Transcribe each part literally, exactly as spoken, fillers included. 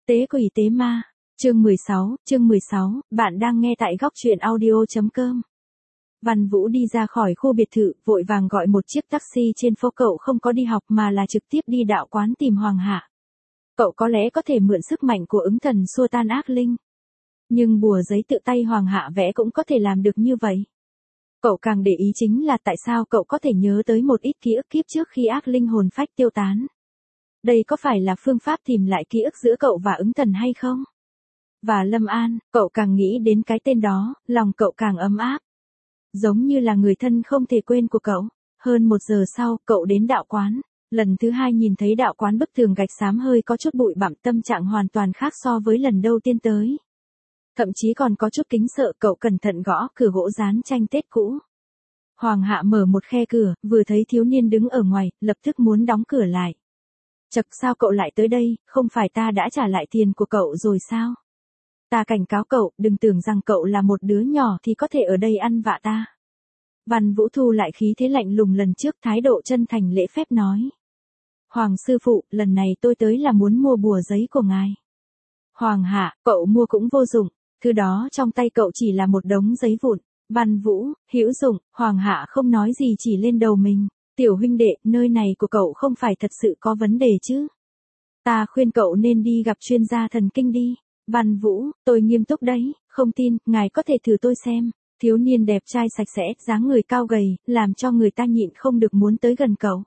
Tế quỷ tế ma, chương mười sáu, chương mười sáu, bạn đang nghe tại góc truyện audio.com. Văn Vũ đi ra khỏi khu biệt thự, vội vàng gọi một chiếc taxi trên phố. Cậu không có đi học mà là trực tiếp đi đạo quán tìm Hoàng Hạ. Cậu có lẽ có thể mượn sức mạnh của ứng thần xua tan ác linh. Nhưng bùa giấy tự tay Hoàng Hạ vẽ cũng có thể làm được như vậy. Cậu càng để ý chính là tại sao cậu có thể nhớ tới một ít ký ức kiếp trước khi ác linh hồn phách tiêu tán. Đây có phải là phương pháp tìm lại ký ức giữa cậu và ứng thần hay không? Và Lâm An, cậu càng nghĩ đến cái tên đó, lòng cậu càng ấm áp. Giống như là người thân không thể quên của cậu. Hơn một giờ sau, cậu đến đạo quán. Lần thứ hai nhìn thấy đạo quán bức tường gạch xám hơi có chút bụi bặm, tâm trạng hoàn toàn khác so với lần đầu tiên tới. Thậm chí còn có chút kính sợ. Cậu cẩn thận gõ cửa gỗ dán tranh Tết cũ. Hoàng Hạ mở một khe cửa, vừa thấy thiếu niên đứng ở ngoài, lập tức muốn đóng cửa lại. Chậc, sao cậu lại tới đây, không phải ta đã trả lại tiền của cậu rồi sao? Ta cảnh cáo cậu, đừng tưởng rằng cậu là một đứa nhỏ thì có thể ở đây ăn vạ ta. Văn Vũ thu lại khí thế lạnh lùng lần trước, thái độ chân thành lễ phép nói. Hoàng sư phụ, lần này tôi tới là muốn mua bùa giấy của ngài. Hoàng Hạ, cậu mua cũng vô dụng, thứ đó trong tay cậu chỉ là một đống giấy vụn. Văn Vũ, hữu dụng. Hoàng Hạ không nói gì, chỉ lên đầu mình. Tiểu huynh đệ, nơi này của cậu không phải thật sự có vấn đề chứ? Ta khuyên cậu nên đi gặp chuyên gia thần kinh đi. Văn Vũ, tôi nghiêm túc đấy, không tin, ngài có thể thử tôi xem. Thiếu niên đẹp trai sạch sẽ, dáng người cao gầy, làm cho người ta nhịn không được muốn tới gần cậu.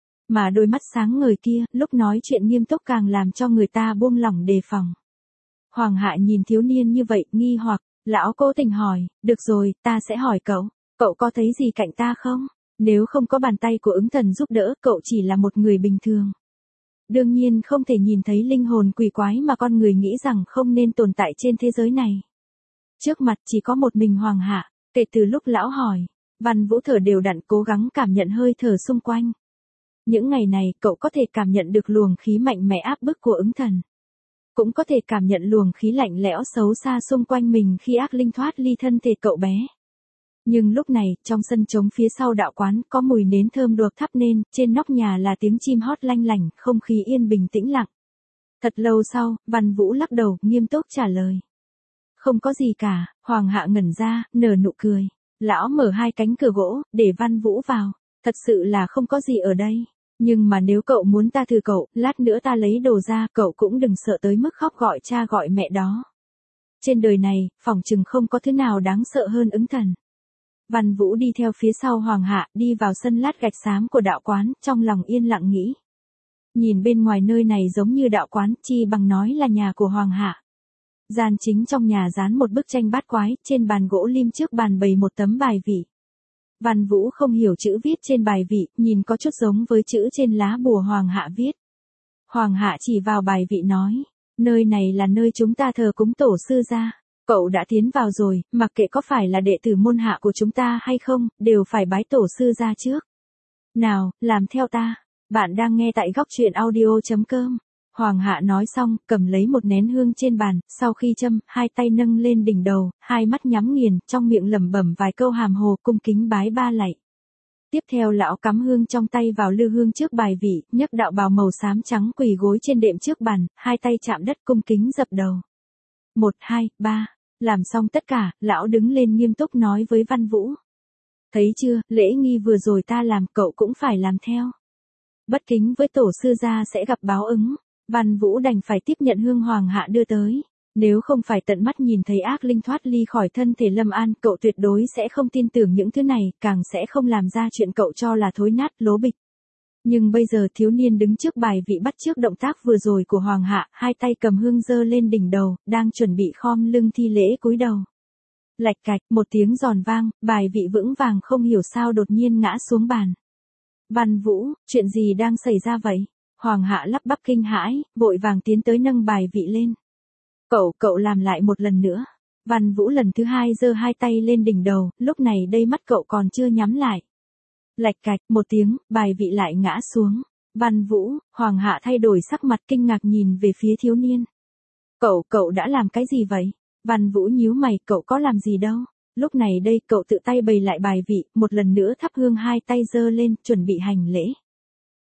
Mà đôi mắt sáng ngời kia, lúc nói chuyện nghiêm túc càng làm cho người ta buông lỏng đề phòng. Hoàng Hạ nhìn thiếu niên như vậy, nghi hoặc, lão cố tình hỏi, được rồi, ta sẽ hỏi cậu, cậu có thấy gì cạnh ta không? Nếu không có bàn tay của ứng thần giúp đỡ, cậu chỉ là một người bình thường. Đương nhiên không thể nhìn thấy linh hồn quỷ quái mà con người nghĩ rằng không nên tồn tại trên thế giới này. Trước mặt chỉ có một mình Hoàng Hạ. Kể từ lúc lão hỏi, Văn Vũ thở đều đặn, cố gắng cảm nhận hơi thở xung quanh. Những ngày này, cậu có thể cảm nhận được luồng khí mạnh mẽ áp bức của ứng thần. Cũng có thể cảm nhận luồng khí lạnh lẽo xấu xa xung quanh mình khi ác linh thoát ly thân thể cậu bé. Nhưng lúc này, trong sân trống phía sau đạo quán, có mùi nến thơm được thắp nên, trên nóc nhà là tiếng chim hót lanh lảnh, không khí yên bình tĩnh lặng. Thật lâu sau, Văn Vũ lắc đầu, nghiêm túc trả lời. Không có gì cả. Hoàng Hạ ngẩn ra, nở nụ cười. Lão mở hai cánh cửa gỗ, để Văn Vũ vào. Thật sự là không có gì ở đây. Nhưng mà nếu cậu muốn ta thử cậu, lát nữa ta lấy đồ ra, cậu cũng đừng sợ tới mức khóc gọi cha gọi mẹ đó. Trên đời này, phỏng chừng không có thứ nào đáng sợ hơn ứng thần. Văn Vũ đi theo phía sau Hoàng Hạ, đi vào sân lát gạch xám của đạo quán, trong lòng yên lặng nghĩ. Nhìn bên ngoài nơi này giống như đạo quán, chi bằng nói là nhà của Hoàng Hạ. Gian chính trong nhà dán một bức tranh bát quái, trên bàn gỗ lim trước bàn bày một tấm bài vị. Văn Vũ không hiểu chữ viết trên bài vị, nhìn có chút giống với chữ trên lá bùa Hoàng Hạ viết. Hoàng Hạ chỉ vào bài vị nói, nơi này là nơi chúng ta thờ cúng tổ sư gia. Cậu đã tiến vào rồi, mặc kệ có phải là đệ tử môn hạ của chúng ta hay không, đều phải bái tổ sư gia trước. Nào, làm theo ta. Bạn đang nghe tại góc truyện audio.com. Hoàng Hạ nói xong, cầm lấy một nén hương trên bàn, sau khi châm, hai tay nâng lên đỉnh đầu, hai mắt nhắm nghiền, trong miệng lẩm bẩm vài câu hàm hồ, cung kính bái ba lạy. Tiếp theo lão cắm hương trong tay vào lư hương trước bài vị, nhấc đạo bào màu xám trắng quỳ gối trên đệm trước bàn, hai tay chạm đất cung kính dập đầu. Một, hai, ba. Làm xong tất cả, lão đứng lên nghiêm túc nói với Văn Vũ. Thấy chưa, lễ nghi vừa rồi ta làm, cậu cũng phải làm theo. Bất kính với tổ sư gia sẽ gặp báo ứng. Văn Vũ đành phải tiếp nhận hương Hoàng Hạ đưa tới. Nếu không phải tận mắt nhìn thấy ác linh thoát ly khỏi thân thể Lâm An, cậu tuyệt đối sẽ không tin tưởng những thứ này, càng sẽ không làm ra chuyện cậu cho là thối nát, lố bịch. Nhưng bây giờ thiếu niên đứng trước bài vị bắt chước động tác vừa rồi của Hoàng Hạ, hai tay cầm hương giơ lên đỉnh đầu, đang chuẩn bị khom lưng thi lễ cúi đầu. Lạch cạch, một tiếng giòn vang, bài vị vững vàng không hiểu sao đột nhiên ngã xuống bàn. Văn Vũ, chuyện gì đang xảy ra vậy? Hoàng Hạ lắp bắp kinh hãi, vội vàng tiến tới nâng bài vị lên. Cậu, cậu làm lại một lần nữa. Văn Vũ lần thứ hai giơ hai tay lên đỉnh đầu, lúc này đây mắt cậu còn chưa nhắm lại. Lạch cạch, một tiếng, bài vị lại ngã xuống. Văn Vũ, Hoàng Hạ thay đổi sắc mặt kinh ngạc nhìn về phía thiếu niên. Cậu, cậu đã làm cái gì vậy? Văn Vũ nhíu mày, cậu có làm gì đâu. Lúc này đây cậu tự tay bày lại bài vị, một lần nữa thắp hương hai tay giơ lên, chuẩn bị hành lễ.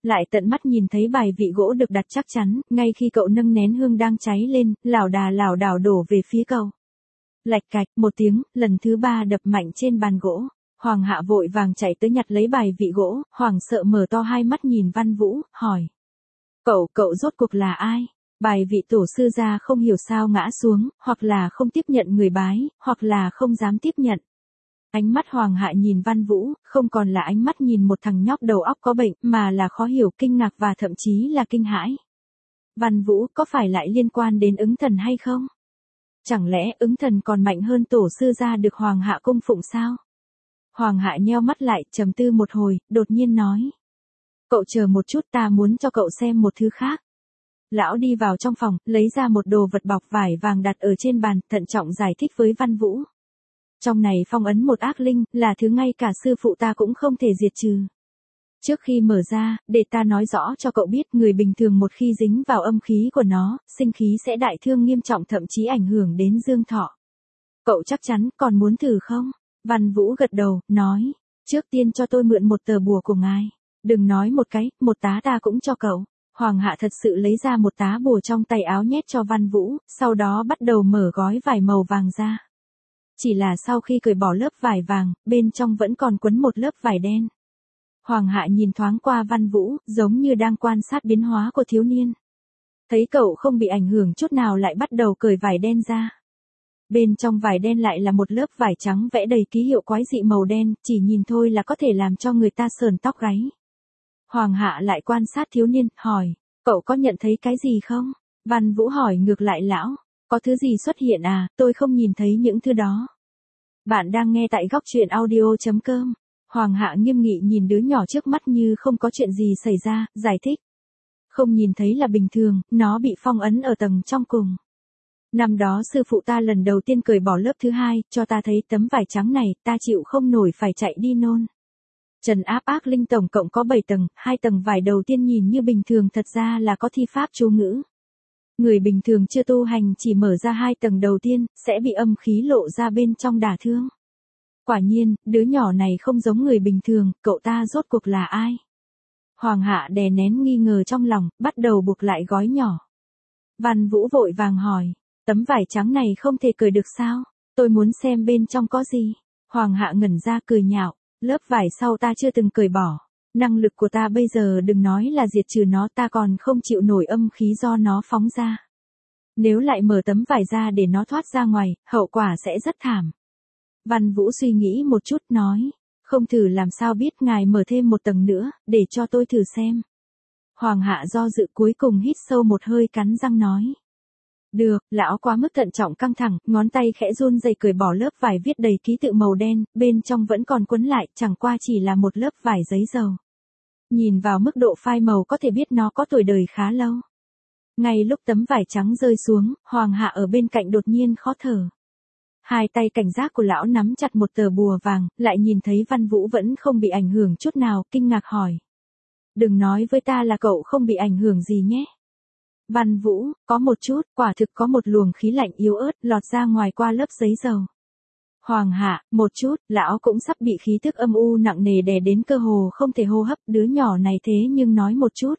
Lại tận mắt nhìn thấy bài vị gỗ được đặt chắc chắn, ngay khi cậu nâng nén hương đang cháy lên, lảo đà lảo đảo đổ về phía cậu. Lạch cạch, một tiếng, lần thứ ba đập mạnh trên bàn gỗ. Hoàng hạ vội vàng chạy tới nhặt lấy bài vị gỗ, hoảng sợ mở to hai mắt nhìn Văn Vũ, hỏi. Cậu, cậu rốt cuộc là ai? Bài vị tổ sư gia không hiểu sao ngã xuống, hoặc là không tiếp nhận người bái, hoặc là không dám tiếp nhận. Ánh mắt Hoàng hạ nhìn Văn Vũ, không còn là ánh mắt nhìn một thằng nhóc đầu óc có bệnh, mà là khó hiểu, kinh ngạc và thậm chí là kinh hãi. Văn Vũ có phải lại liên quan đến ứng thần hay không? Chẳng lẽ ứng thần còn mạnh hơn tổ sư gia được Hoàng hạ cung phụng sao? Hoàng hạ nheo mắt lại, trầm tư một hồi, đột nhiên nói. Cậu chờ một chút, ta muốn cho cậu xem một thứ khác. Lão đi vào trong phòng, lấy ra một đồ vật bọc vải vàng đặt ở trên bàn, thận trọng giải thích với Văn Vũ. Trong này phong ấn một ác linh, là thứ ngay cả sư phụ ta cũng không thể diệt trừ. Trước khi mở ra, để ta nói rõ cho cậu biết, người bình thường một khi dính vào âm khí của nó, sinh khí sẽ đại thương nghiêm trọng, thậm chí ảnh hưởng đến dương thọ. Cậu chắc chắn còn muốn thử không? Văn Vũ gật đầu, nói. Trước tiên cho tôi mượn một tờ bùa của ngài. Đừng nói một cái, một tá ta cũng cho cậu. Hoàng hạ thật sự lấy ra một tá bùa trong tay áo nhét cho Văn Vũ, sau đó bắt đầu mở gói vải màu vàng ra. Chỉ là sau khi cởi bỏ lớp vải vàng, bên trong vẫn còn quấn một lớp vải đen. Hoàng hạ nhìn thoáng qua Văn Vũ, giống như đang quan sát biến hóa của thiếu niên. Thấy cậu không bị ảnh hưởng chút nào lại bắt đầu cởi vải đen ra. Bên trong vải đen lại là một lớp vải trắng vẽ đầy ký hiệu quái dị màu đen, chỉ nhìn thôi là có thể làm cho người ta sờn tóc gáy. Hoàng hạ lại quan sát thiếu niên, hỏi, cậu có nhận thấy cái gì không? Văn Vũ hỏi ngược lại lão, có thứ gì xuất hiện à, tôi không nhìn thấy những thứ đó. Bạn đang nghe tại góc truyện audio.com. Hoàng hạ nghiêm nghị nhìn đứa nhỏ trước mắt như không có chuyện gì xảy ra, giải thích. Không nhìn thấy là bình thường, nó bị phong ấn ở tầng trong cùng. Năm đó sư phụ ta lần đầu tiên cởi bỏ lớp thứ hai, cho ta thấy tấm vải trắng này, ta chịu không nổi phải chạy đi nôn. Trần áp ác linh tổng cộng có bảy tầng, hai tầng vải đầu tiên nhìn như bình thường thật ra là có thi pháp chú ngữ. Người bình thường chưa tu hành chỉ mở ra hai tầng đầu tiên, sẽ bị âm khí lộ ra bên trong đả thương. Quả nhiên, đứa nhỏ này không giống người bình thường, cậu ta rốt cuộc là ai? Hoàng hạ đè nén nghi ngờ trong lòng, bắt đầu buộc lại gói nhỏ. Văn Vũ vội vàng hỏi, tấm vải trắng này không thể cởi được sao? Tôi muốn xem bên trong có gì. Hoàng hạ ngẩn ra cười nhạo, lớp vải sau ta chưa từng cởi bỏ. Năng lực của ta bây giờ đừng nói là diệt trừ nó, ta còn không chịu nổi âm khí do nó phóng ra. Nếu lại mở tấm vải ra để nó thoát ra ngoài, hậu quả sẽ rất thảm. Văn Vũ suy nghĩ một chút nói, không thử làm sao biết, ngài mở thêm một tầng nữa, để cho tôi thử xem. Hoàng hạ do dự cuối cùng hít sâu một hơi cắn răng nói. Được, lão quá mức thận trọng căng thẳng, ngón tay khẽ run rẩy cởi bỏ lớp vải viết đầy ký tự màu đen, bên trong vẫn còn quấn lại, chẳng qua chỉ là một lớp vải giấy dầu. Nhìn vào mức độ phai màu có thể biết nó có tuổi đời khá lâu. Ngay lúc tấm vải trắng rơi xuống, Hoàng hạ ở bên cạnh đột nhiên khó thở. Hai tay cảnh giác của lão nắm chặt một tờ bùa vàng, lại nhìn thấy Văn Vũ vẫn không bị ảnh hưởng chút nào, kinh ngạc hỏi. Đừng nói với ta là cậu không bị ảnh hưởng gì nhé. Văn Vũ, có một chút, quả thực có một luồng khí lạnh yếu ớt lọt ra ngoài qua lớp giấy dầu. Hoàng hạ, một chút, lão cũng sắp bị khí tức âm u nặng nề đè đến cơ hồ không thể hô hấp, đứa nhỏ này thế nhưng nói một chút.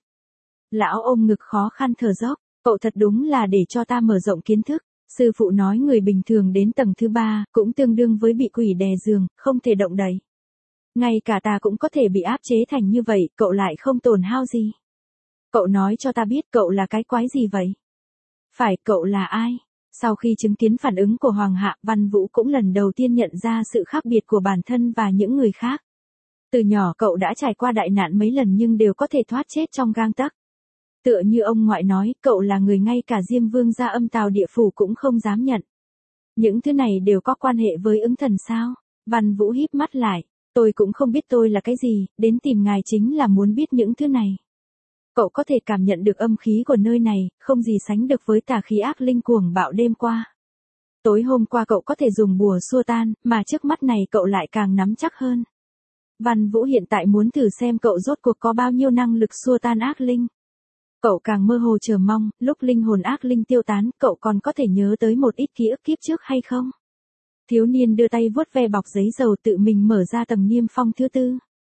Lão ôm ngực khó khăn thở dốc, cậu thật đúng là để cho ta mở rộng kiến thức. Sư phụ nói người bình thường đến tầng thứ ba, cũng tương đương với bị quỷ đè giường, không thể động đậy. Ngay cả ta cũng có thể bị áp chế thành như vậy, cậu lại không tổn hao gì. Cậu nói cho ta biết cậu là cái quái gì vậy? Phải, cậu là ai? Sau khi chứng kiến phản ứng của Hoàng hạ, Văn Vũ cũng lần đầu tiên nhận ra sự khác biệt của bản thân và những người khác. Từ nhỏ cậu đã trải qua đại nạn mấy lần nhưng đều có thể thoát chết trong gang tấc. Tựa như ông ngoại nói, cậu là người ngay cả Diêm Vương gia âm tào địa phủ cũng không dám nhận. Những thứ này đều có quan hệ với ứng thần sao? Văn Vũ híp mắt lại, tôi cũng không biết tôi là cái gì, đến tìm ngài chính là muốn biết những thứ này. Cậu có thể cảm nhận được âm khí của nơi này, không gì sánh được với tà khí ác linh cuồng bạo đêm qua. Tối hôm qua cậu có thể dùng bùa xua tan, mà trước mắt này cậu lại càng nắm chắc hơn. Văn Vũ hiện tại muốn thử xem cậu rốt cuộc có bao nhiêu năng lực xua tan ác linh. Cậu càng mơ hồ chờ mong, lúc linh hồn ác linh tiêu tán, cậu còn có thể nhớ tới một ít ký ức kiếp trước hay không? Thiếu niên đưa tay vuốt ve bọc giấy dầu tự mình mở ra tầng niêm phong thứ tư.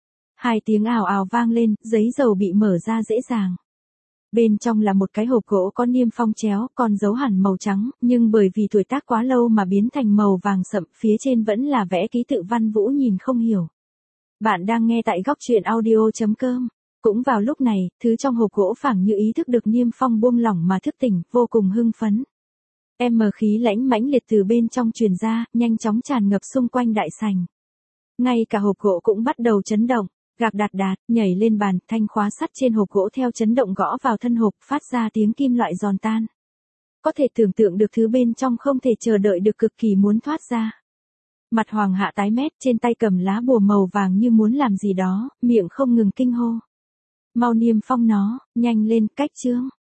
Hai tiếng ào ào vang lên, giấy dầu bị mở ra dễ dàng. Bên trong là một cái hộp gỗ có niêm phong chéo, còn dấu hẳn màu trắng, nhưng bởi vì tuổi tác quá lâu mà biến thành màu vàng sậm, phía trên vẫn là vẽ ký tự Văn Vũ nhìn không hiểu. Bạn đang nghe tại góc truyện audio chấm com. Cũng vào lúc này, thứ trong hộp gỗ phảng như ý thức được niêm phong buông lỏng mà thức tỉnh, vô cùng hưng phấn. Em mờ khí lãnh mãnh liệt từ bên trong truyền ra, nhanh chóng tràn ngập xung quanh đại sảnh. Ngay cả hộp gỗ cũng bắt đầu chấn động, gạc đạt đạt, nhảy lên bàn, thanh khóa sắt trên hộp gỗ theo chấn động gõ vào thân hộp, phát ra tiếng kim loại giòn tan. Có thể tưởng tượng được thứ bên trong không thể chờ đợi được, cực kỳ muốn thoát ra. Mặt Hoàng Hạ tái mét, trên tay cầm lá bùa màu vàng như muốn làm gì đó, miệng không ngừng kinh hô. Mau niêm phong nó, nhanh lên, cách chương.